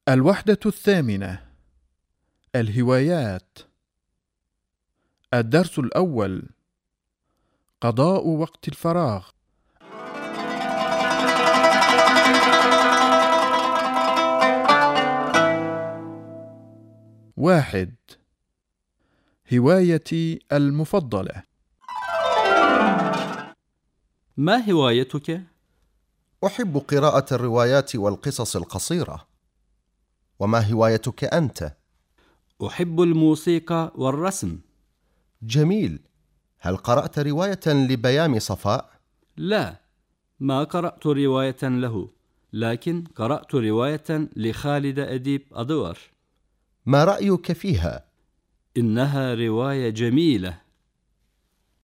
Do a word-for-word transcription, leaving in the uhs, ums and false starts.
الوحدة الثامنة: الهوايات. الدرس الأول: قضاء وقت الفراغ. واحد. هوايتي المفضلة. ما هوايتك؟ أحب قراءة الروايات والقصص القصيرة. وما هوايتك أنت؟ أحب الموسيقى والرسم. جميل. هل قرأت رواية لبيام صفاء؟ لا، ما قرأت رواية له، لكن قرأت رواية لخالد أديب أدور. ما رأيك فيها؟ إنها رواية جميلة.